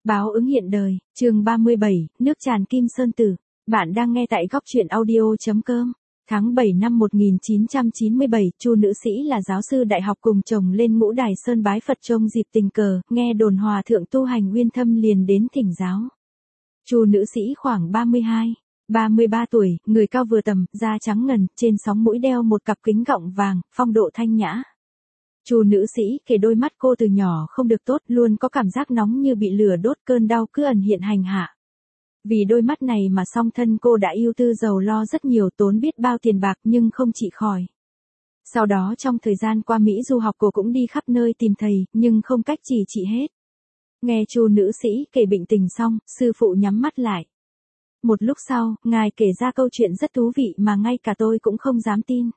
Báo ứng hiện đời, chương 37, nước tràn Kim Sơn Tử. Bạn đang nghe tại góc truyện audio.com. Tháng 7 năm 1997, Chu nữ sĩ là giáo sư đại học cùng chồng lên ngũ đài sơn bái Phật trông dịp tình cờ, nghe đồn hòa thượng tu hành uyên thâm liền đến thỉnh giáo. Chu nữ sĩ khoảng 33 tuổi, người cao vừa tầm, da trắng ngần, trên sóng mũi đeo một cặp kính gọng vàng, phong độ thanh nhã. Chu nữ sĩ kể đôi mắt cô từ nhỏ không được tốt, luôn có cảm giác nóng như bị lửa đốt, cơn đau cứ ẩn hiện hành hạ. Vì đôi mắt này mà song thân cô đã ưu tư giàu lo rất nhiều, tốn biết bao tiền bạc nhưng không trị khỏi. Sau đó trong thời gian qua Mỹ du học cô cũng đi khắp nơi tìm thầy, nhưng không cách trị hết. Nghe Chu nữ sĩ kể bệnh tình xong, sư phụ nhắm mắt lại. Một lúc sau, ngài kể ra câu chuyện rất thú vị mà ngay cả tôi cũng không dám tin.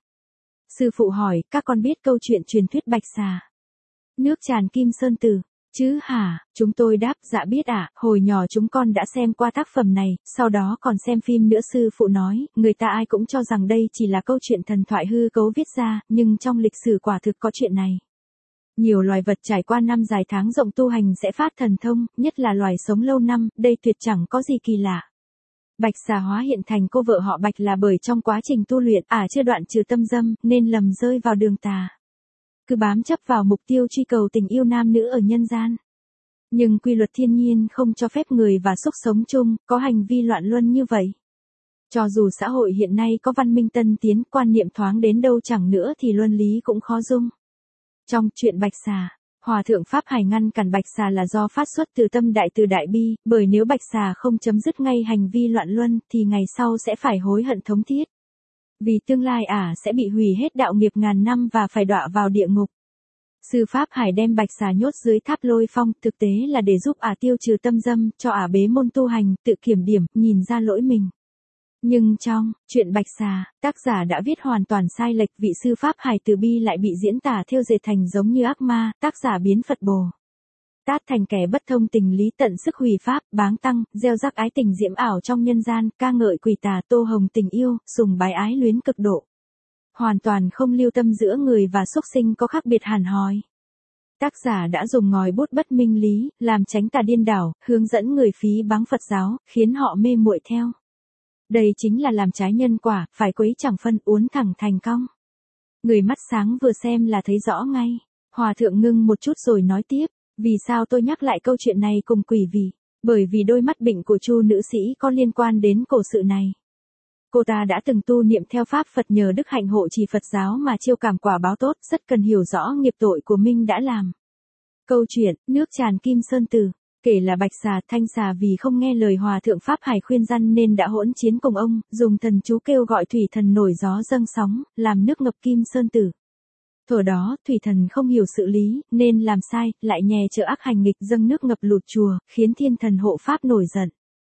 Sư phụ hỏi, các con biết câu chuyện truyền thuyết Bạch Xà, nước tràn Kim Sơn Tử, chứ hả? Chúng tôi đáp, dạ biết ạ, hồi nhỏ chúng con đã xem qua tác phẩm này, sau đó còn xem phim nữa. Sư phụ nói, người ta ai cũng cho rằng đây chỉ là câu chuyện thần thoại hư cấu viết ra, nhưng trong lịch sử quả thực có chuyện này. Nhiều loài vật trải qua năm dài tháng rộng tu hành sẽ phát thần thông, nhất là loài sống lâu năm, đây tuyệt chẳng có gì kỳ lạ. Bạch Xà hóa hiện thành cô vợ họ Bạch là bởi trong quá trình tu luyện chưa đoạn trừ tâm dâm, nên lầm rơi vào đường tà. Cứ bám chấp vào mục tiêu truy cầu tình yêu nam nữ ở nhân gian. Nhưng quy luật thiên nhiên không cho phép người và súc sống chung, có hành vi loạn luân như vậy. Cho dù xã hội hiện nay có văn minh tân tiến, quan niệm thoáng đến đâu chẳng nữa thì luân lý cũng khó dung. Trong chuyện Bạch Xà, Hòa thượng Pháp Hải ngăn cản Bạch Xà là do phát xuất từ tâm từ đại bi, bởi nếu Bạch Xà không chấm dứt ngay hành vi loạn luân, thì ngày sau sẽ phải hối hận thống thiết. Vì tương lai sẽ bị hủy hết đạo nghiệp ngàn năm và phải đọa vào địa ngục. Sư Pháp Hải đem Bạch Xà nhốt dưới tháp Lôi Phong, thực tế là để giúp tiêu trừ tâm dâm, cho bế môn tu hành, tự kiểm điểm, nhìn ra lỗi mình. Nhưng trong chuyện Bạch Xà, tác giả đã viết hoàn toàn sai lệch, vị sư Pháp Hải từ bi lại bị diễn tả thêu dệt thành giống như ác ma, tác giả biến Phật Bồ Tát thành kẻ bất thông tình lý, tận sức hủy pháp, báng tăng, gieo rắc ái tình diễm ảo trong nhân gian, ca ngợi quỷ tà, tô hồng tình yêu, sùng bái ái luyến cực độ. Hoàn toàn không lưu tâm giữa người và súc sinh có khác biệt hẳn hoi. Tác giả đã dùng ngòi bút bất minh lý, làm tránh tà điên đảo, hướng dẫn người phí báng Phật giáo, khiến họ mê muội theo. Đây chính là làm trái nhân quả, phải quấy chẳng phân, uốn thẳng thành cong. Người mắt sáng vừa xem là thấy rõ ngay. Hòa thượng ngưng một chút rồi nói tiếp, vì sao tôi nhắc lại câu chuyện này cùng quỷ vị? Bởi vì đôi mắt bệnh của Chu nữ sĩ có liên quan đến cổ sự này. Cô ta đã từng tu niệm theo pháp Phật, nhờ đức hạnh hộ trì Phật giáo mà chiêu cảm quả báo tốt, rất cần hiểu rõ nghiệp tội của mình đã làm. Câu chuyện, nước tràn Kim Sơn Tử, kể là Bạch Xà, Thanh Xà vì không nghe lời Hòa thượng Pháp Hải khuyên răn nên đã hỗn chiến cùng ông, dùng thần chú kêu gọi thủy thần nổi gió dâng sóng, làm nước ngập Kim Sơn Tử. Thuở đó, thủy thần không hiểu sự lý, nên làm sai, lại nhè trợ ác hành nghịch, dâng nước ngập lụt chùa, khiến thiên thần hộ pháp nổi giận.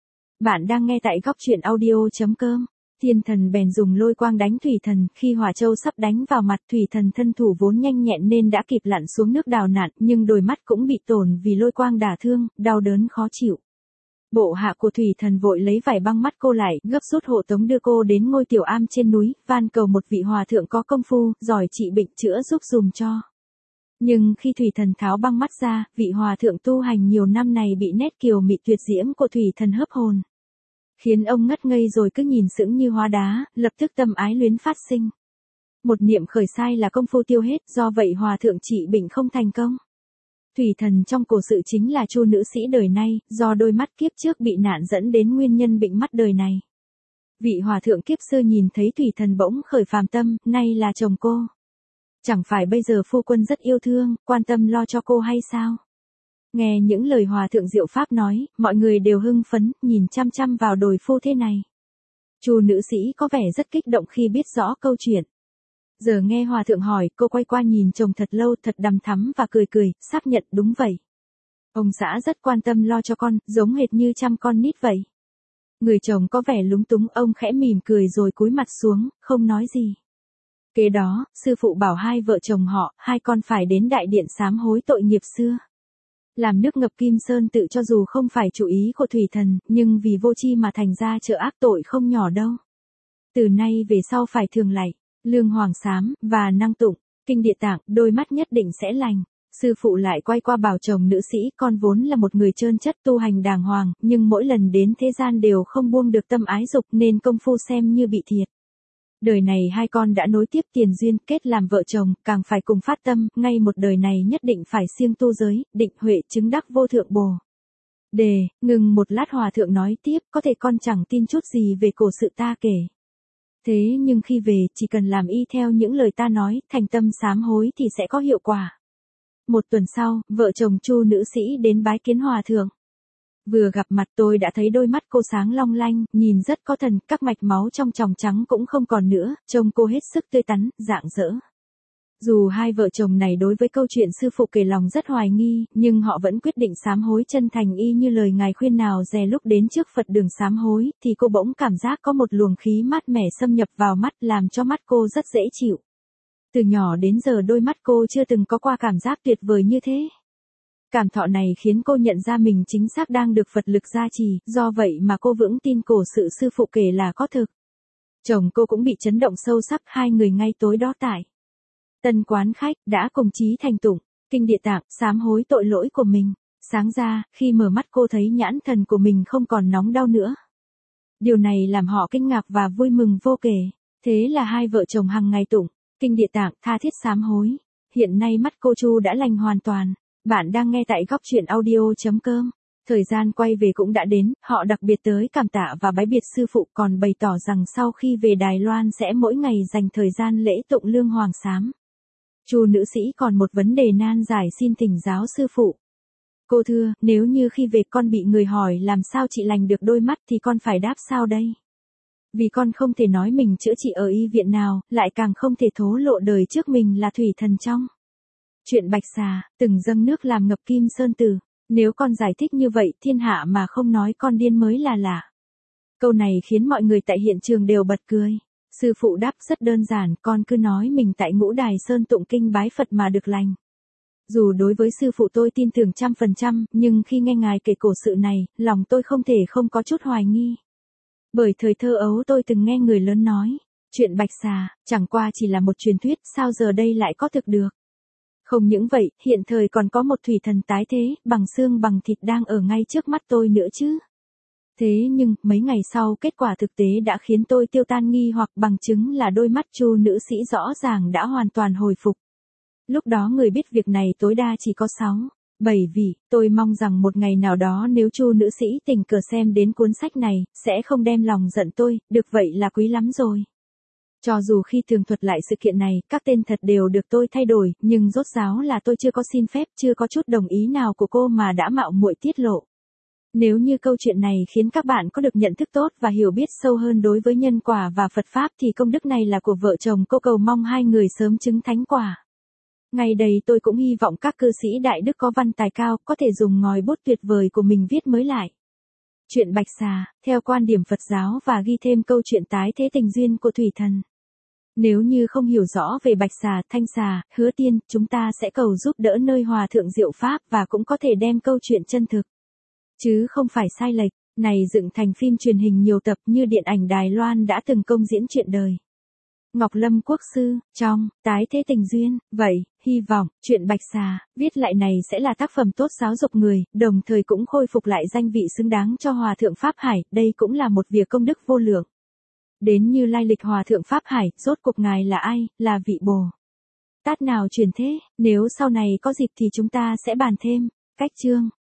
Bạn đang nghe tại góc truyện audio.com. Thiên thần bèn dùng lôi quang đánh thủy thần, khi hỏa châu sắp đánh vào mặt, thủy thần thân thủ vốn nhanh nhẹn nên đã kịp lặn xuống nước đào nạn, nhưng đôi mắt cũng bị tổn vì lôi quang đả thương, đau đớn khó chịu. Bộ hạ của thủy thần vội lấy vải băng mắt cô lại, gấp rút hộ tống đưa cô đến ngôi tiểu am trên núi, van cầu một vị hòa thượng có công phu, giỏi trị bệnh chữa giúp dùm cho. Nhưng khi thủy thần tháo băng mắt ra, vị hòa thượng tu hành nhiều năm này bị nét kiều mị tuyệt diễm của thủy thần hấp hồn, khiến ông ngất ngây rồi cứ nhìn sững như hóa đá, lập tức tâm ái luyến phát sinh. Một niệm khởi sai là công phu tiêu hết, do vậy hòa thượng trị bệnh không thành công. Thủy thần trong cổ sự chính là Chu nữ sĩ đời nay, do đôi mắt kiếp trước bị nạn dẫn đến nguyên nhân bệnh mắt đời này. Vị hòa thượng kiếp xưa nhìn thấy thủy thần bỗng khởi phàm tâm, nay là chồng cô. Chẳng phải bây giờ phu quân rất yêu thương, quan tâm lo cho cô hay sao? Nghe những lời hòa thượng diệu pháp nói, mọi người đều hưng phấn, nhìn chăm chăm vào đôi phu thế này. Chu nữ sĩ có vẻ rất kích động khi biết rõ câu chuyện. Giờ nghe hòa thượng hỏi, cô quay qua nhìn chồng thật lâu, thật đằm thắm và cười, xác nhận đúng vậy. Ông xã rất quan tâm lo cho con, giống hệt như chăm con nít vậy. Người chồng có vẻ lúng túng, ông khẽ mỉm cười rồi cúi mặt xuống, không nói gì. Kế đó, sư phụ bảo hai vợ chồng họ, hai con phải đến đại điện sám hối tội nghiệp xưa. Làm nước ngập Kim Sơn Tự cho dù không phải chủ ý của thủy thần, nhưng vì vô tri mà thành ra trợ ác tội không nhỏ đâu. Từ nay về sau phải thường lạy, lương hoàng sám, và năng tụng, kinh địa tạng, đôi mắt nhất định sẽ lành. Sư phụ lại quay qua bảo chồng nữ sĩ, con vốn là một người trơn chất tu hành đàng hoàng, nhưng mỗi lần đến thế gian đều không buông được tâm ái dục nên công phu xem như bị thiệt. Đời này hai con đã nối tiếp tiền duyên, kết làm vợ chồng, càng phải cùng phát tâm, ngay một đời này nhất định phải siêng tu giới, định huệ chứng đắc vô thượng bồ. Ngừng một lát hòa thượng nói tiếp, có thể con chẳng tin chút gì về cổ sự ta kể. Thế nhưng khi về, chỉ cần làm y theo những lời ta nói, thành tâm sám hối thì sẽ có hiệu quả. Một tuần sau, vợ chồng Chu nữ sĩ đến bái kiến hòa thượng. Vừa gặp mặt tôi đã thấy đôi mắt cô sáng long lanh, nhìn rất có thần, các mạch máu trong tròng trắng cũng không còn nữa, trông cô hết sức tươi tắn, rạng rỡ. Dù hai vợ chồng này đối với câu chuyện sư phụ kể lòng rất hoài nghi, nhưng họ vẫn quyết định sám hối chân thành y như lời ngài khuyên nào dè. Lúc đến trước Phật đường sám hối, thì cô bỗng cảm giác có một luồng khí mát mẻ xâm nhập vào mắt làm cho mắt cô rất dễ chịu. Từ nhỏ đến giờ đôi mắt cô chưa từng có qua cảm giác tuyệt vời như thế. Cảm thọ này khiến cô nhận ra mình chính xác đang được Phật lực gia trì, do vậy mà cô vững tin cổ sự sư phụ kể là có thực. Chồng cô cũng bị chấn động sâu sắc, hai người ngay tối đó tại Tân quán khách, đã cùng chí thành tụng kinh Địa Tạng, sám hối tội lỗi của mình. Sáng ra, khi mở mắt cô thấy nhãn thần của mình không còn nóng đau nữa. Điều này làm họ kinh ngạc và vui mừng vô kể. Thế là hai vợ chồng hàng ngày tụng kinh Địa Tạng, tha thiết sám hối. Hiện nay mắt cô Chu đã lành hoàn toàn. Bạn đang nghe tại góc truyện audio.com. Thời gian quay về cũng đã đến, họ đặc biệt tới cảm tạ và bái biệt sư phụ, còn bày tỏ rằng sau khi về Đài Loan sẽ mỗi ngày dành thời gian lễ tụng lương hoàng sám. Chu nữ sĩ còn một vấn đề nan giải xin thỉnh giáo sư phụ. Cô thưa, nếu như khi về con bị người hỏi làm sao chị lành được đôi mắt thì con phải đáp sao đây? Vì con không thể nói mình chữa trị ở y viện nào, lại càng không thể thố lộ đời trước mình là thủy thần trong chuyện Bạch Xà, từng dâng nước làm ngập Kim Sơn Tử. Nếu con giải thích như vậy, thiên hạ mà không nói con điên mới là lạ. Câu này khiến mọi người tại hiện trường đều bật cười. Sư phụ đáp rất đơn giản, con cứ nói mình tại Ngũ Đài Sơn tụng kinh bái Phật mà được lành. Dù đối với sư phụ tôi tin tưởng 100%, nhưng khi nghe ngài kể cổ sự này, lòng tôi không thể không có chút hoài nghi. Bởi thời thơ ấu tôi từng nghe người lớn nói, chuyện Bạch Xà, chẳng qua chỉ là một truyền thuyết, sao giờ đây lại có thực được. Không những vậy, hiện thời còn có một thủy thần tái thế, bằng xương bằng thịt đang ở ngay trước mắt tôi nữa chứ. Thế nhưng, mấy ngày sau kết quả thực tế đã khiến tôi tiêu tan nghi hoặc, bằng chứng là đôi mắt Chu nữ sĩ rõ ràng đã hoàn toàn hồi phục. Lúc đó người biết việc này tối đa chỉ có 6, 7 vị, tôi mong rằng một ngày nào đó nếu Chu nữ sĩ tình cờ xem đến cuốn sách này, sẽ không đem lòng giận tôi, được vậy là quý lắm rồi. Cho dù khi tường thuật lại sự kiện này, các tên thật đều được tôi thay đổi, nhưng rốt ráo là tôi chưa có xin phép, chưa có chút đồng ý nào của cô mà đã mạo muội tiết lộ. Nếu như câu chuyện này khiến các bạn có được nhận thức tốt và hiểu biết sâu hơn đối với nhân quả và Phật Pháp thì công đức này là của vợ chồng cô, cầu mong hai người sớm chứng thánh quả. Ngày đây tôi cũng hy vọng các cư sĩ đại đức có văn tài cao có thể dùng ngòi bút tuyệt vời của mình viết mới lại chuyện Bạch Xà, theo quan điểm Phật giáo và ghi thêm câu chuyện tái thế tình duyên của thủy thần. Nếu như không hiểu rõ về Bạch Xà, Thanh Xà, Hứa Tiên, chúng ta sẽ cầu giúp đỡ nơi Hòa Thượng Diệu Pháp và cũng có thể đem câu chuyện chân thực, chứ không phải sai lệch, này dựng thành phim truyền hình nhiều tập như điện ảnh Đài Loan đã từng công diễn chuyện đời. Ngọc Lâm Quốc Sư, trong Tái Thế Tình Duyên, vậy, hy vọng, chuyện Bạch Xà, viết lại này sẽ là tác phẩm tốt giáo dục người, đồng thời cũng khôi phục lại danh vị xứng đáng cho Hòa Thượng Pháp Hải, đây cũng là một việc công đức vô lượng. Đến như lai lịch Hòa Thượng Pháp Hải, rốt cuộc ngài là ai, là vị Bồ Tát nào truyền thế, nếu sau này có dịp thì chúng ta sẽ bàn thêm. Cách chương